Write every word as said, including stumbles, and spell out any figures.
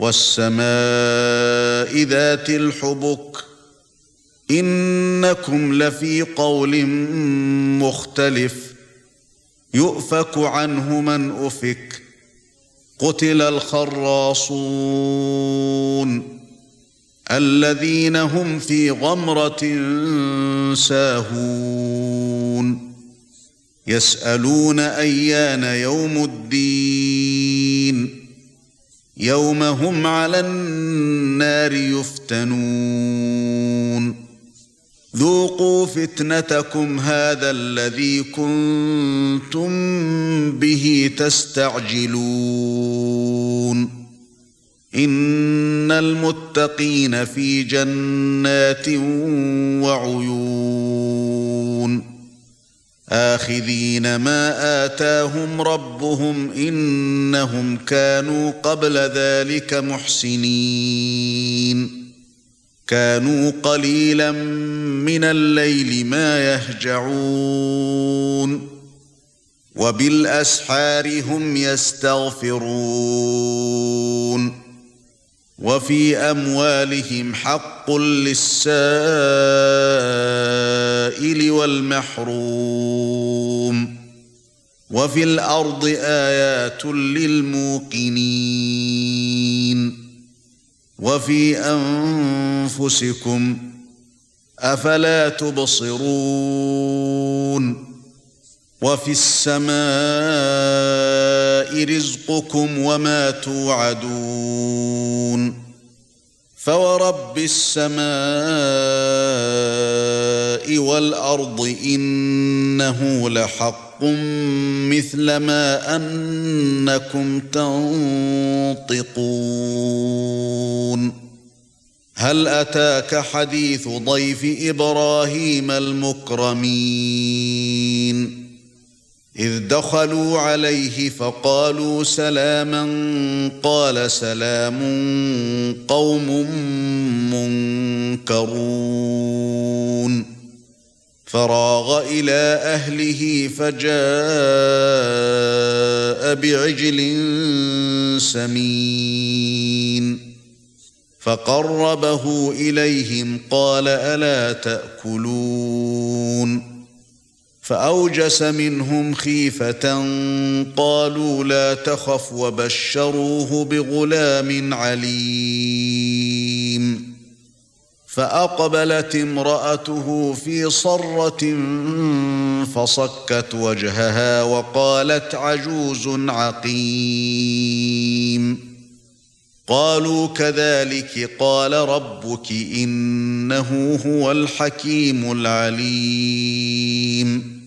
والسماء ذات الحبك إنكم لفي قول مختلف يؤفك عنه من أفك قتل الخراصون الذين هم في غمرة ساهون يسألون أيان يوم الدين يوم هم على النار يفتنون ذوقوا فتنتكم هذا الذي كنتم به تستعجلون إن المتقين في جنات وعيون آخذين ما آتاهم ربهم إنهم كانوا قبل ذلك محسنين كانوا قليلا من الليل ما يهجعون وبالأسحار هم يستغفرون وفي أموالهم حق للسائل والمحروم وفي الأرض آيات للموقنين وفي أنفسكم أفلا تبصرون وفي السماء رزقكم وما توعدون فورب السماء والأرض إنه لحق مثل ما أنكم تنطقون هل أتاك حديث ضيف إبراهيم المكرمين إذ دخلوا عليه فقالوا سلاما قال سلام قوم منكرون فراغ إلى أهله فجاء بعجل سمين فقربه إليهم قال ألا تأكلون فأوجس منهم خيفة قالوا لا تخف وبشروه بغلام عليم فأقبلت امرأته في صرة فصكت وجهها وقالت عجوز عقيم قالوا كذلك قال ربك إنه هو الحكيم العليم